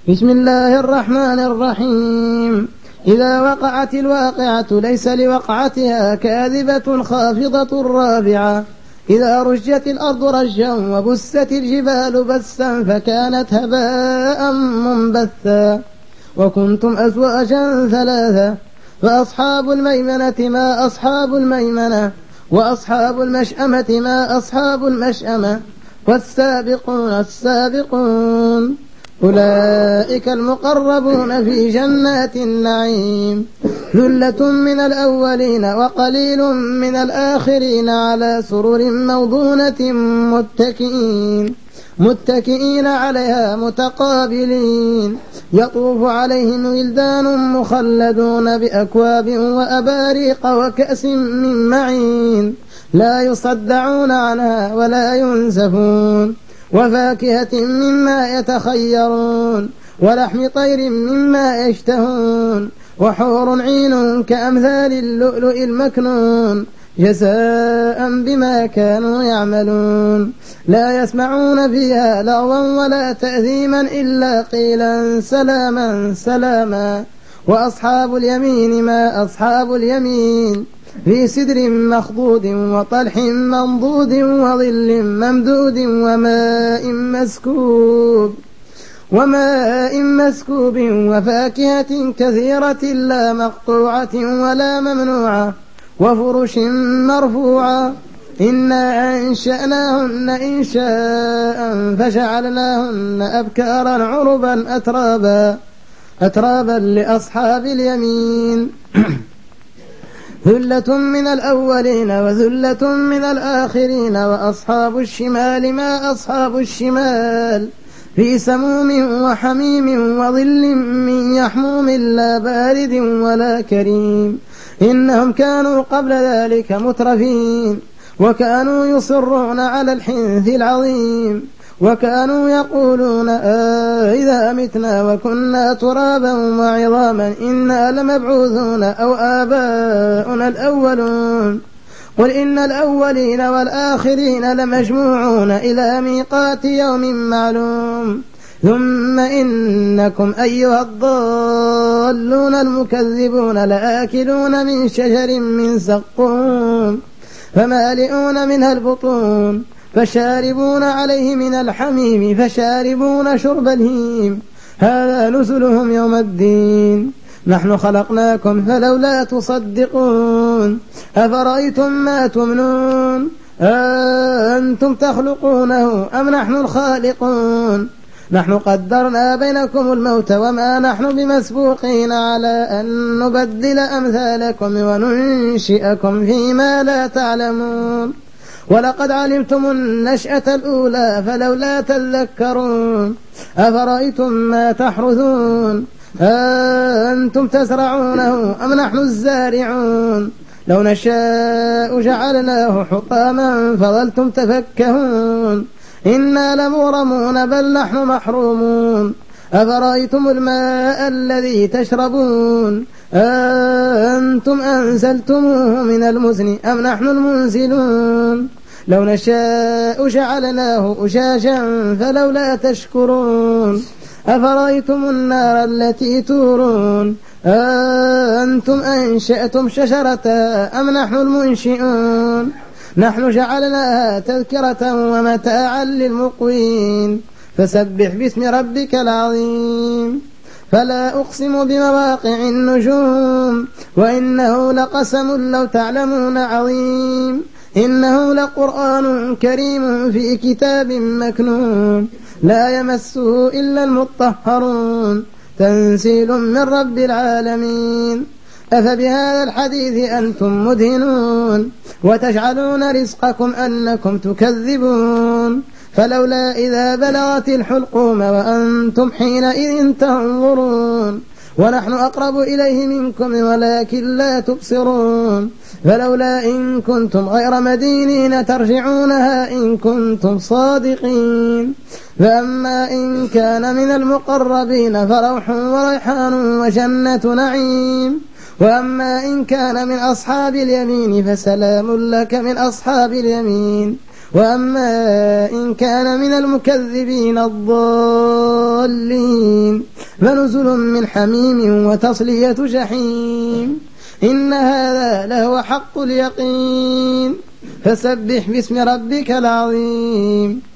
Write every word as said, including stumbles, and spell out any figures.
بسم الله الرحمن الرحيم. إذا وقعت الواقعة ليس لوقعتها كاذبة خافضة رافعة. إذا رجت الأرض رجا وبست الجبال بسا فكانت هباء منبثا. وكنتم أزواجا ثلاثة فأصحاب الميمنة ما أصحاب الميمنة وأصحاب المشأمة ما أصحاب المشأمة والسابقون السابقون أولئك المقربون في جنات النعيم. ثلة من الأولين وقليل من الآخرين على سرر موضونة متكئين متكئين عليها متقابلين. يطوف عليهم ولدان مخلدون بأكواب وأباريق وكأس من معين لا يصدعون عنها ولا ينزفون. وفاكهة مما يتخيرون ولحم طير مما يشتهون. وحور عين كأمثال اللؤلؤ المكنون جزاء بما كانوا يعملون. لا يسمعون فيها لغوا ولا تأثيما إلا قيلا سلاما سلاما. وأصحاب اليمين ما أصحاب اليمين في سدر مخضود وطلح منضود وظل ممدود وماء مسكوب وماء مسكوب وفاكهة كثيرة لا مقطوعة ولا ممنوعة وفرش مرفوعة. إنا أنشأناهن إنشاء فجعلناهن أبكارا عربا أترابا أترابا لأصحاب اليمين. ثلة من الأولين وثلة من الآخرين وأصحاب الشمال ما أصحاب الشمال في سموم وحميم وظل من يحموم لا بارد ولا كريم. إنهم كانوا قبل ذلك مترفين وكانوا يصرون على الحنث العظيم وكانوا يقولون آه إذا متنا وكنا ترابا وعظاما إنا لمبعوثون أو آباؤنا الأولون. قل إن الأولين والآخرين لمجموعون إلى ميقات يوم معلوم. ثم إنكم أيها الضالون المكذبون لآكلون من شجر من زقوم فمالئون منها البطون فشاربون عليه من الحميم فشاربون شرب الهيم. هذا نزلهم يوم الدين. نحن خلقناكم فلولا تصدقون. أفرأيتم ما تمنون أنتم تخلقونه أم نحن الخالقون. نحن قدرنا بينكم الموت وما نحن بمسبوقين على أن نبدل أمثالكم وننشئكم فيما لا تعلمون. ولقد علمتم النشأة الأولى فلولا تذكرون. أفرأيتم ما تحرثون أنتم تزرعونه أم نحن الزارعون. لو نشاء جعلناه حطاما فظلتم تفكهون. إنا لمغرمون بل نحن محرومون. أفرأيتم الماء الذي تشربون أنتم أنزلتموه من المزن أم نحن المنزلون. لو نشاء جعلناه أجاجا فلولا تشكرون. أفرأيتم النار التي تورون أنتم أنشأتم شجرتها أم نحن المنشئون. نحن جعلناها تذكرة ومتاعا للمقوين. فسبح باسم ربك العظيم. فلا أقسم بمواقع النجوم وإنه لقسم لو تعلمون عظيم. إنه لقرآن كريم في كتاب مكنون لا يمسه إلا المطهرون تنزيل من رب العالمين. أفبهذا الحديث أنتم مدهنون وتجعلون رزقكم أنكم تكذبون. فلولا إذا بلغت الحلقوم وأنتم حينئذ تنظرون. ونحن أقرب إليه منكم ولكن لا تبصرون. فلولا إن كنتم غير مدينين ترجعونها إن كنتم صادقين. فأما إن كان من المقربين فروح وريحان وجنة نعيم. وأما إن كان من أصحاب اليمين فسلام لك من أصحاب اليمين. وأما إن كان من المكذبين الضالين الضالين فنزل من حميم وتصلية جحيم إن هذا لهو حق اليقين فسبح باسم ربك العظيم